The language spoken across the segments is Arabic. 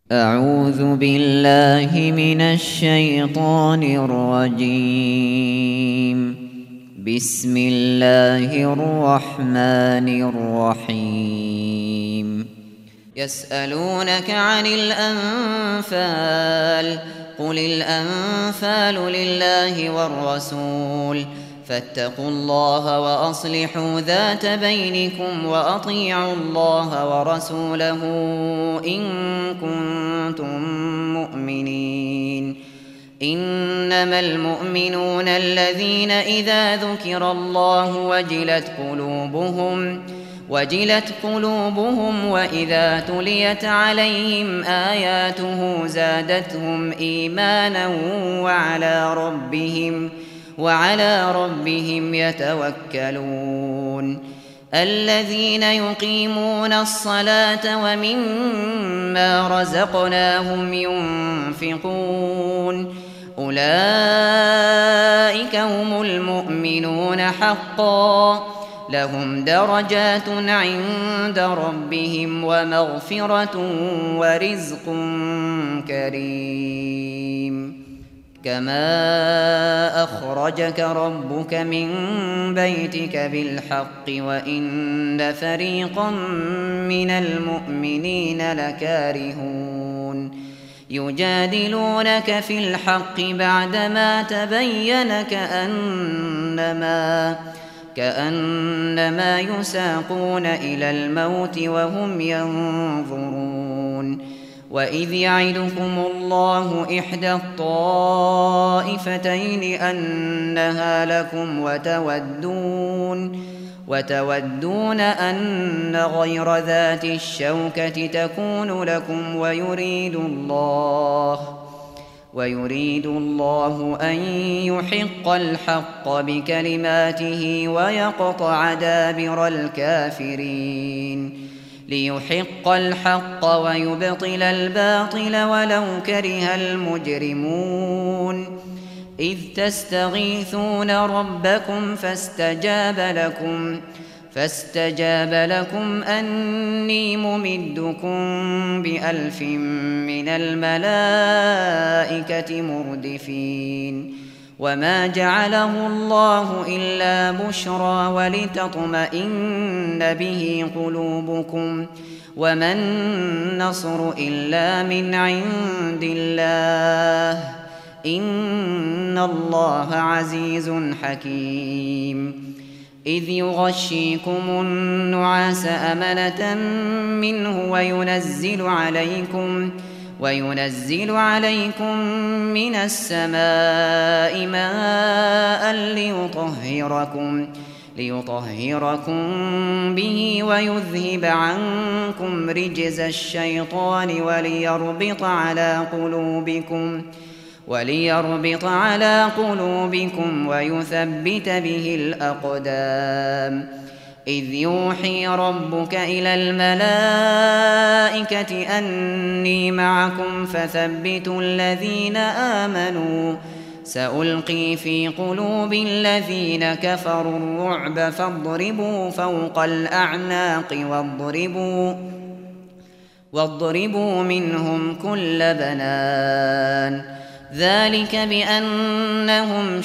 أعوذ بالله من الشيطان الرجيم. بسم الله الرحمن الرحيم. يسألونك عن الأنفال، قل الأنفال لله والرسول، فاتقوا الله وأصلحوا ذات بينكم وأطيعوا الله ورسوله إن كنتم مؤمنين. إنما المؤمنون الذين إذا ذكر الله وجلت قلوبهم وإذا تليت عليهم آياته زادتهم إيمانا وعلى ربهم يتوكلون. الذين يقيمون الصلاة ومما رزقناهم ينفقون أولئك هم المؤمنون حقا، لهم درجات عند ربهم ومغفرة ورزق كريم. كما أخرجك ربك من بيتك بالحق وإن فريقا من المؤمنين لكارهون. يجادلونك في الحق بعدما تبين كأنما يساقون إلى الموت وهم ينظرون. وإذ يعدكم الله إحدى الطائفتين أنها لكم وتودون أن غير ذات الشوكة تكون لكم ويريد الله أن يحق الحق بكلماته ويقطع دابر الكافرين، ليحق الحق ويبطل الباطل ولو كره المجرمون. إذ تستغيثون ربكم فاستجاب لكم أني ممدكم ب1000 من الملائكة مردفين. وما جعله الله إلا بشرى ولتطمئن به قلوبكم، وما النصر إلا من عند الله، إن الله عزيز حكيم. إذ يغشيكم النعاس أمنة منه وينزل عليكم من السماء ماء ليطهركم به ويذهب عنكم رجز الشيطان وليربط على قلوبكم ويثبت به الأقدام. إذ يوحي ربك إلى الملائكة أني معكم فثبتوا الذين آمنوا، سألقي في قلوب الذين كفروا الرعب فاضربوا فوق الأعناق واضربوا منهم كل بنان. ذلك بأنهم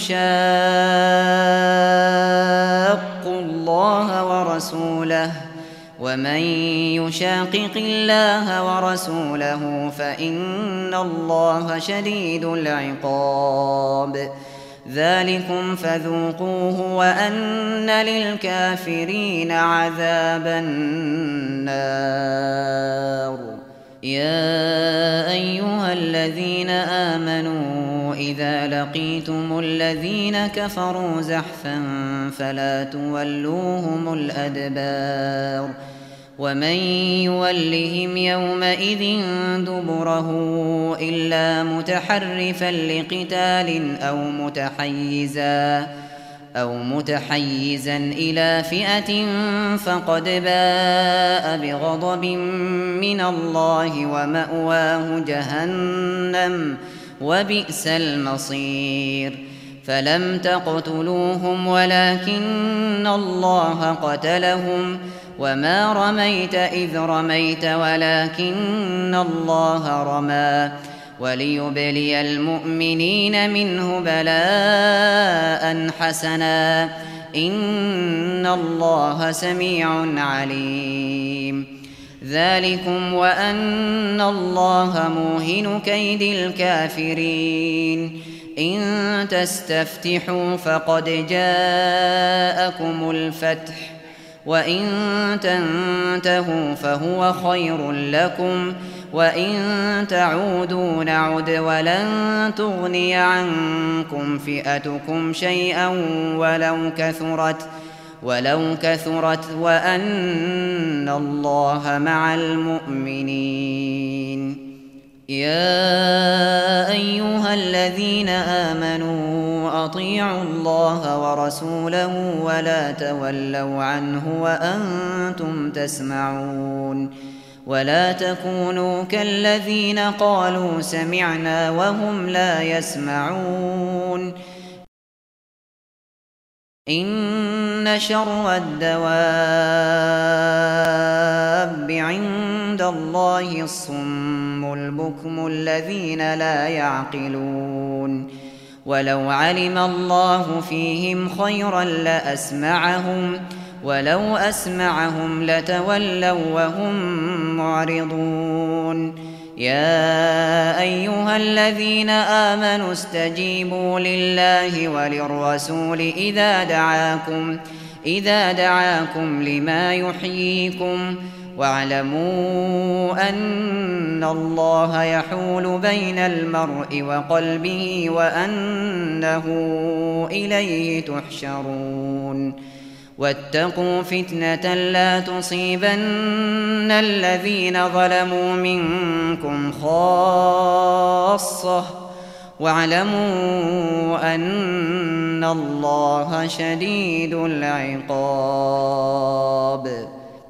شاقوا الله ورسوله، ومن يشاقق الله ورسوله فإن الله شديد العقاب. ذلكم فذوقوه وأن للكافرين عذاب النار. يا أيها الذين آمنوا إذا لقيتم الذين كفروا زحفا فلا تولوهم الأدبار، ومن يولهم يومئذ دبره إلا متحرفا لقتال أو متحيزا إلى فئة فقد باء بغضب من الله ومأواه جهنم وبئس المصير. فلم تقتلوهم ولكن الله قتلهم وما رميت إذ رميت ولكن الله رمى وليبلي المؤمنين منه بلاء حسنا إن الله سميع عليم ذلكم وأن الله موهن كيد الكافرين إن تستفتحوا فقد جاءكم الفتح وإن تنتهوا فهو خير لكم وإن تعودوا نعد ولن تغني عنكم فئتكم شيئا ولو كثرت وأن الله مع المؤمنين يا أيها الذين آمنوا أطيعوا الله ورسوله ولا تولوا عنه وأنتم تسمعون ولا تكونوا كالذين قالوا سمعنا وهم لا يسمعون إن شر الدواب عند الله الصم البكم الذين لا يعقلون ولو علم الله فيهم خيرا لأسمعهم ولو أسمعهم لتولوا وهم معرضون يا أيها الذين آمنوا استجيبوا لله وللرسول إذا دعاكم لما يحييكم واعلموا أن الله يحول بين المرء وقلبه وأنه إليه تحشرون واتقوا فتنة لا تصيبن الذين ظلموا منكم خاصة واعلموا أن الله شديد العقاب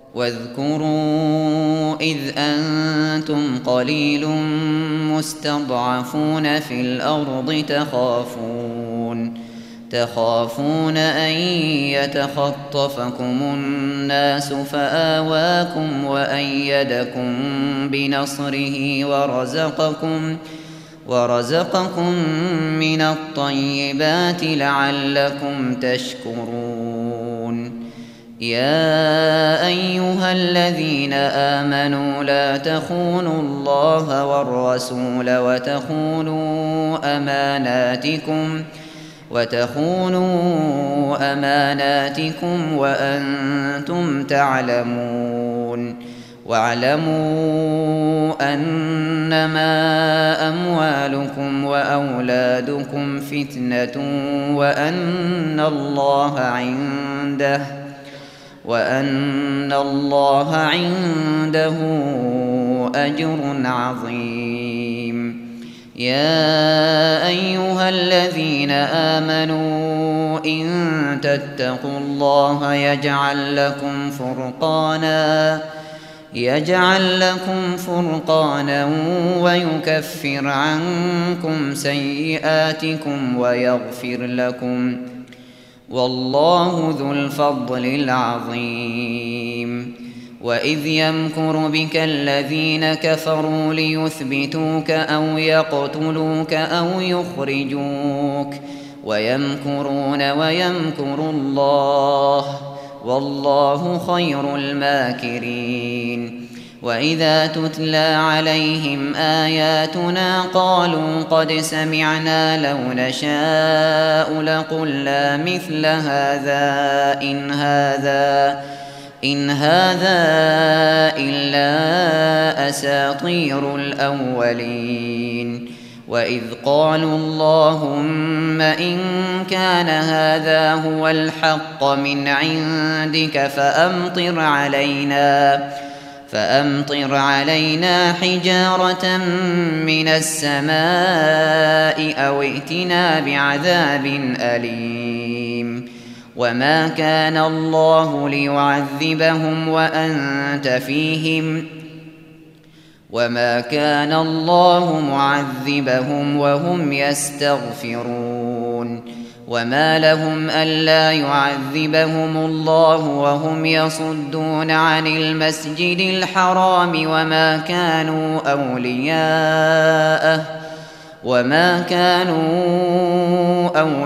واذكروا إذ أنتم قليل مستضعفون في الأرض تخافون أن يتخطفكم الناس فآواكم وأيدكم بنصره ورزقكم من الطيبات لعلكم تشكرون يا أيها الذين آمنوا لا تخونوا الله والرسول وتخونوا أماناتكم وأنتم تعلمون واعلموا أنما أموالكم وأولادكم فتنة وأن الله عنده أجر عظيم يا أيها الذين آمنوا إن تتقوا الله يجعل لكم فرقانا ويكفر عنكم سيئاتكم ويغفر لكم والله ذو الفضل العظيم وإذ يمكر بك الذين كفروا ليثبتوك أو يقتلوك أو يخرجوك ويمكرون ويمكر الله والله خير الماكرين وإذا تتلى عليهم آياتنا قالوا قد سمعنا لو نشاء لقلنا مثل هذا إن هذا إلا أساطير الأولين وإذ قالوا اللهم إن كان هذا هو الحق من عندك فأمطر علينا حجارة من السماء أو ائتنا بعذاب أليم وما كان الله ليعذبهم وأنت فيهم وما كان الله معذبهم وهم يستغفرون وما لهم ألا يعذبهم الله وهم يصدون عن المسجد الحرام وما كانوا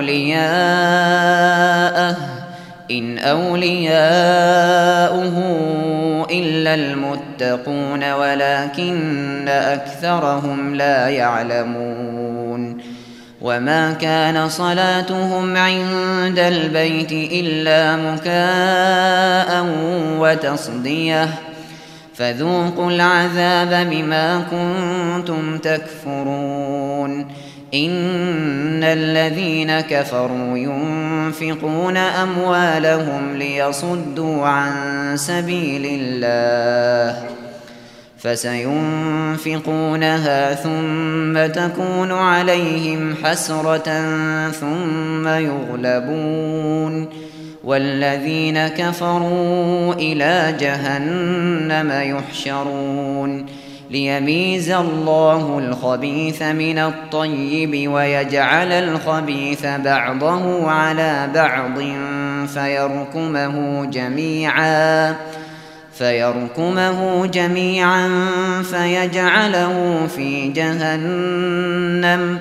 أولياءه إن أولياؤه إلا المتقون ولكن أكثرهم لا يعلمون وما كان صلاتهم عند البيت إلا مكاء وتصدية فذوقوا العذاب بما كنتم تكفرون إن الذين كفروا ينفقون أموالهم ليصدوا عن سبيل الله فسينفقونها ثم تكون عليهم حسرة ثم يغلبون والذين كفروا إلى جهنم يحشرون ليميز الله الخبيث من الطيب ويجعل الخبيث بعضه على بعض فيركمه جميعا فيجعله في جهنم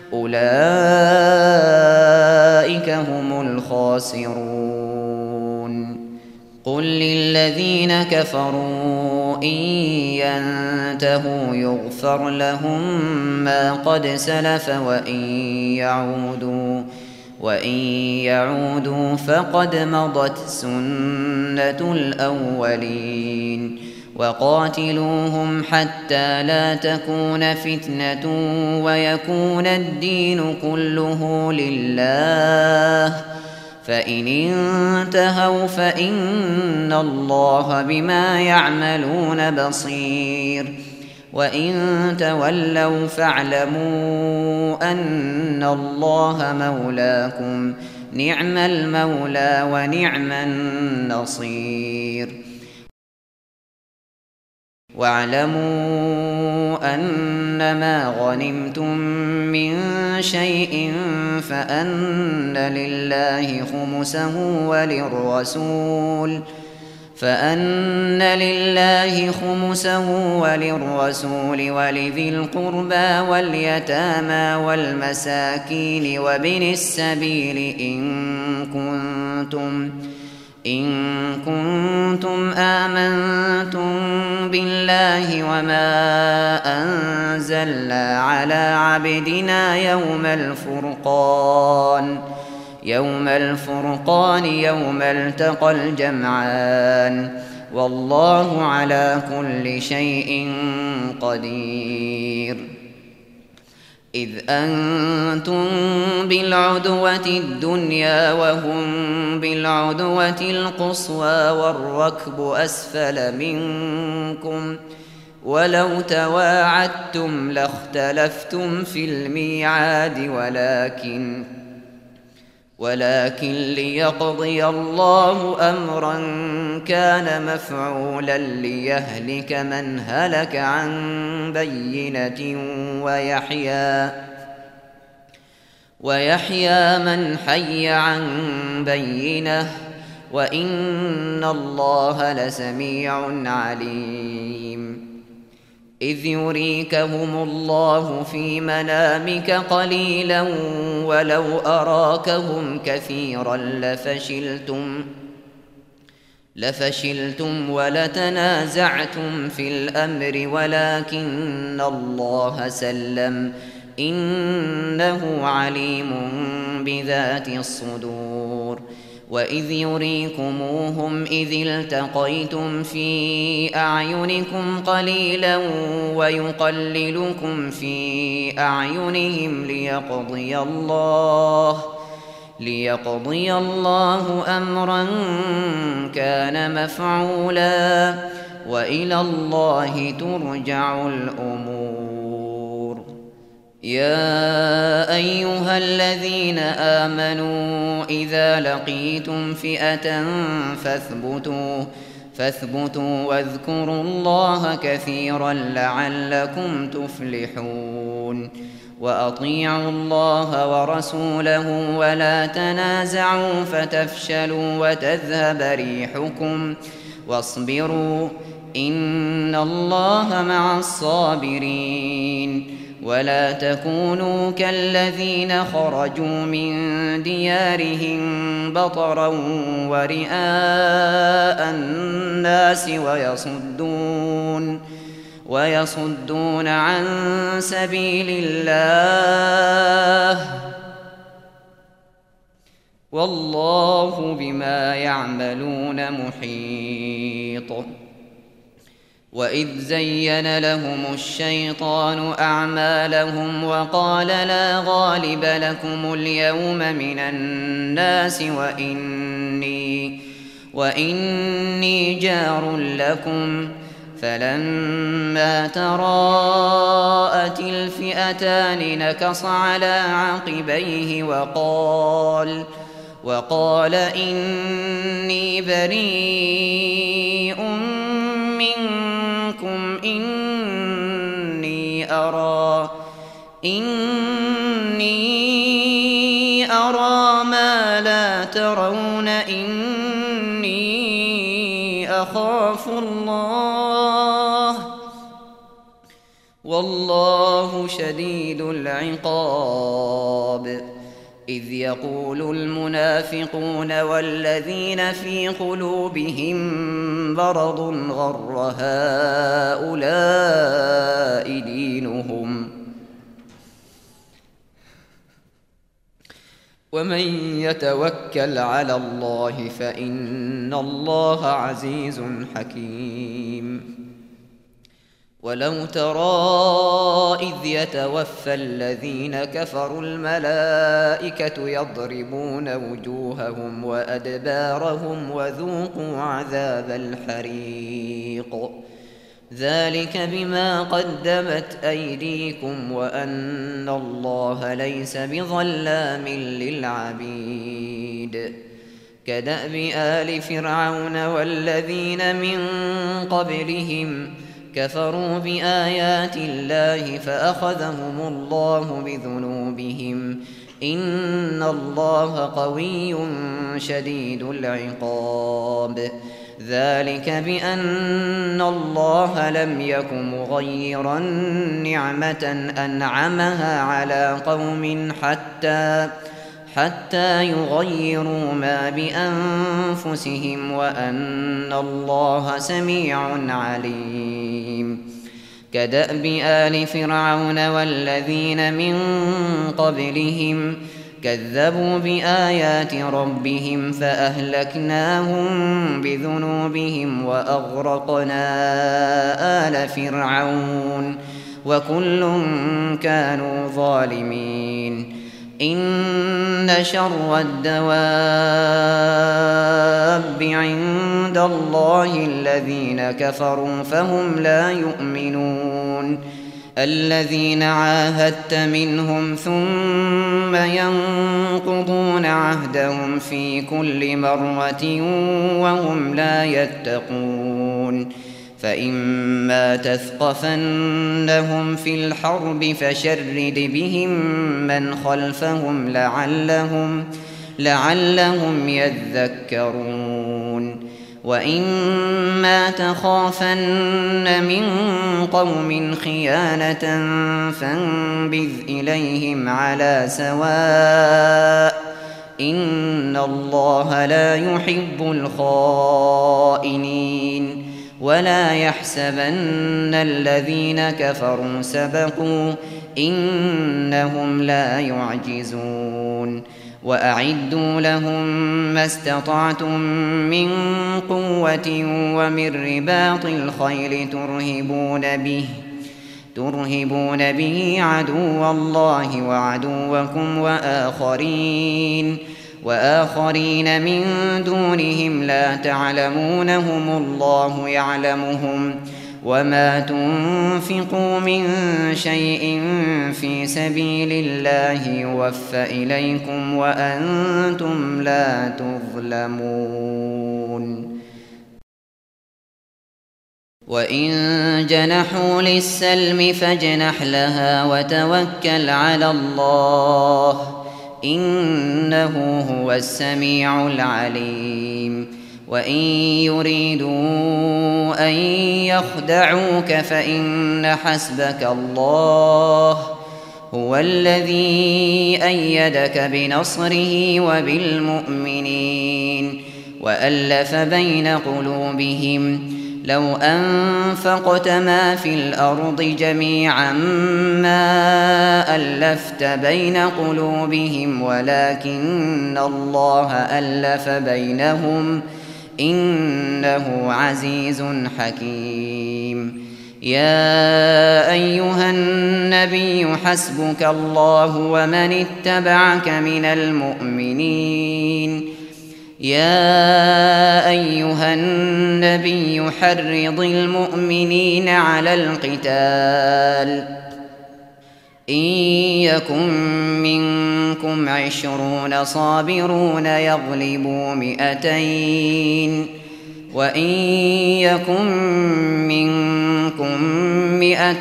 أولئك هم الخاسرون قل للذين كفروا إن ينتهوا يغفر لهم ما قد سلف وإن يعودوا فقد مضت سنة الأولين وقاتلوهم حتى لا تكون فتنة ويكون الدين كله لله فإن انتهوا فإن الله بما يعملون بصير وإن تولوا فاعلموا أن الله مولاكم نعم المولى ونعم النصير واعلموا أنما غنمتم من شيء فأن لله خمسه وللرسول ولذي القربى واليتامى والمساكين وابن السبيل إن كنتم آمنتم بالله وما أنزلنا على عبدنا يوم الفرقان يوم التقى الجمعان والله على كل شيء قدير إذ أنتم بالعدوة الدنيا وهم بالعدوة القصوى والركب أسفل منكم ولو تواعدتم لاختلفتم في الميعاد ولكن ليقضي الله أمرا كان مفعولا ليهلك من هلك عن بينة ويحيى من حي عن بينة وإن الله لسميع عليم إذ يريكهم الله في منامك قليلا ولو أراكهم كثيرا لفشلتم ولتنازعتم في الأمر ولكن الله سلم إنه عليم بذات الصدور وإذ يريكموهم إذ التقيتم في أعينكم قليلا ويقللكم في أعينهم ليقضي الله أمرا كان مفعولا وإلى الله ترجع الأمور يا أيها الذين آمنوا إذا لقيتم فئة فاثبتوا واذكروا الله كثيرا لعلكم تفلحون وأطيعوا الله ورسوله ولا تنازعوا فتفشلوا وتذهب ريحكم واصبروا إن الله مع الصابرين ولا تكونوا كالذين خرجوا من ديارهم بطرا ورئاء الناس ويصدون عن سبيل الله والله بما يعملون محيط وإذ زين لهم الشيطان أعمالهم وقال لا غالب لكم اليوم من الناس وإني جار لكم فلما تراءت الفئتان نكص على عقبيه وقال إني بريء منكم إني أرى ما لا ترون إني أخاف الله والله شديد العقاب إذ يقول المنافقون والذين في قلوبهم مرض غر هؤلاء دينهم ومن يتوكل على الله فإن الله عزيز حكيم ولو ترى إذ يتوفى الذين كفروا الملائكة يضربون وجوههم وأدبارهم وذوقوا عذاب الحريق ذلك بما قدمت أيديكم وأن الله ليس بظلام للعبيد كدأب آل فرعون والذين من قبلهم كفروا بآيات الله فأخذهم الله بذنوبهم إن الله قوي شديد العقاب ذلك بأن الله لم يك مغيرا نعمة أنعمها على قوم حتى يغيروا ما بأنفسهم وأن الله سميع عليم كدأب آل فرعون والذين من قبلهم كذبوا بآيات ربهم فأهلكناهم بذنوبهم وأغرقنا آل فرعون وكل كانوا ظالمين إن شر الدواب عند الله الذين كفروا فهم لا يؤمنون الذين عاهدت منهم ثم ينقضون عهدهم في كل مرة وهم لا يتقون فإما تثقفنهم في الحرب فشرد بهم من خلفهم لعلهم يذكرون وإما تخافن من قوم خيانة فانبذ إليهم على سواء إن الله لا يحب الخائنين ولا يحسبن الذين كفروا سبقوا إنهم لا يعجزون وأعدوا لهم ما استطعتم من قوة ومن رباط الخيل ترهبون به عدو الله وعدوكم وآخرين من دونهم لا تعلمونهم الله يعلمهم وما تنفقوا من شيء في سبيل الله يوفى إليكم وأنتم لا تظلمون. وإن جنحوا للسلم فاجنح لها وتوكل على الله إنه هو السميع العليم وإن يريدوا أن يخدعوك فإن حسبك الله هو الذي أيدك بنصره وبالمؤمنين وألف بين قلوبهم لو أنفقت ما في الأرض جميعا ما ألفت بين قلوبهم ولكن الله ألف بينهم إنه عزيز حكيم يا أيها النبي حسبك الله ومن اتبعك من المؤمنين يا أيها النبي حرض المؤمنين على القتال إن يكن منكم 20 صابرون يغلبوا 200 وإن يكن منكم 100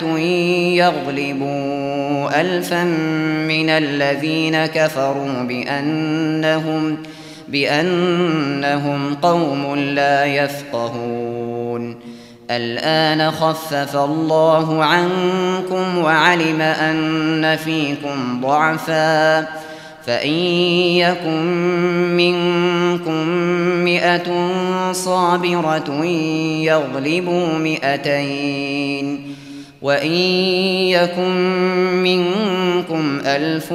يغلبوا 1000 من الذين كفروا بأنهم قوم لا يفقهون الآن خفف الله عنكم وعلم أن فيكم ضعفا فإن يكن منكم 100 صابرة يغلبوا 200 وإن يكن منكم 1000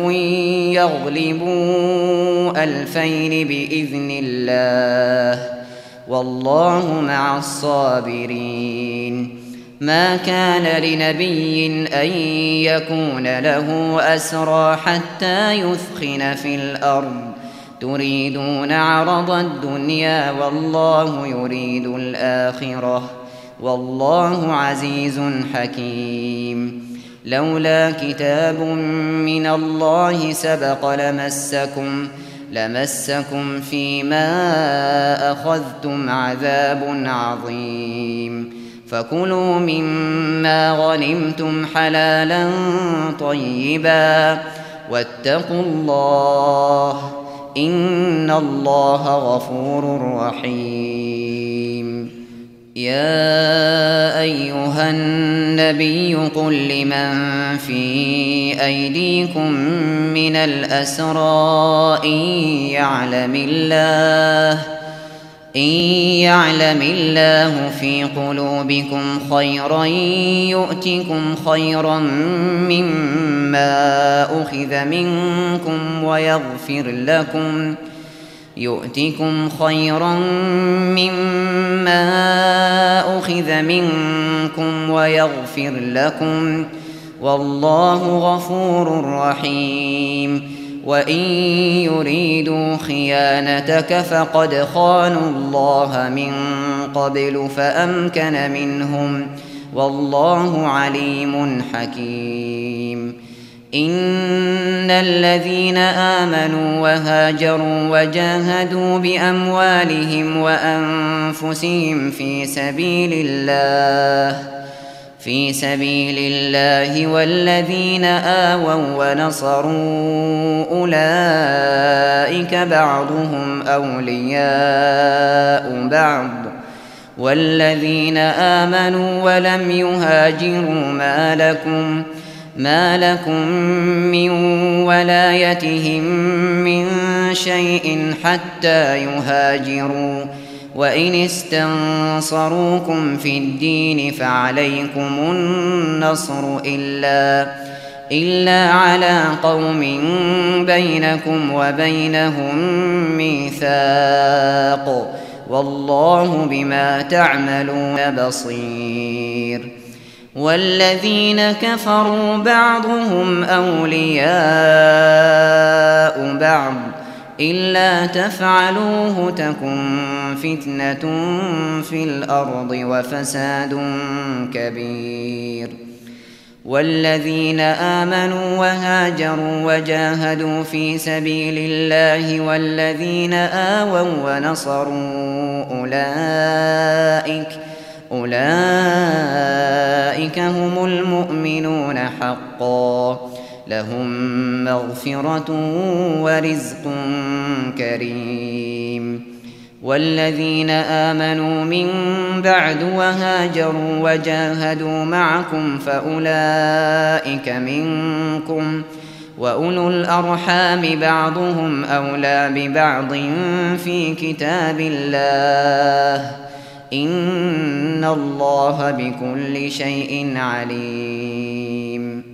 يغلبوا 2000 بإذن الله والله مع الصابرين ما كان لنبي أن يكون له أسرى حتى يثخن في الأرض تريدون عرض الدنيا والله يريد الآخرة والله عزيز حكيم لولا كتاب من الله سبق لمسكم فيما أخذتم عذاب عظيم فكلوا مما غنمتم حلالا طيبا واتقوا الله إن الله غفور رحيم يا أيها النبي قل لمن في أيديكم من الأسرى إن يعلم الله في قلوبكم خيرا يؤتكم خيرا مما أخذ منكم ويغفر لكم والله غفور رحيم وإن يريدوا خيانتك فقد خانوا الله من قبل فأمكن منهم والله عليم حكيم إن الذين آمنوا وهاجروا وجاهدوا بأموالهم وأنفسهم في سبيل الله والذين آووا ونصروا أولئك بعضهم أولياء بعض والذين آمنوا ولم يهاجروا ما لكم من ولايتهم من شيء حتى يهاجروا وإن استنصروكم في الدين فعليكم النصر إلا على قوم بينكم وبينهم ميثاق والله بما تعملون بصير والذين كفروا بعضهم أولياء بعض إلا تفعلوه تكن فتنة في الأرض وفساد كبير والذين آمنوا وهاجروا وجاهدوا في سبيل الله والذين آووا ونصروا أولئك هم المؤمنون حقا لهم مغفرة ورزق كريم. والذين آمنوا من بعد وهاجروا وجاهدوا معكم فأولئك منكم، وأولو الأرحام بعضهم أولى ببعض في كتاب الله إن الله بكل شيء عليم.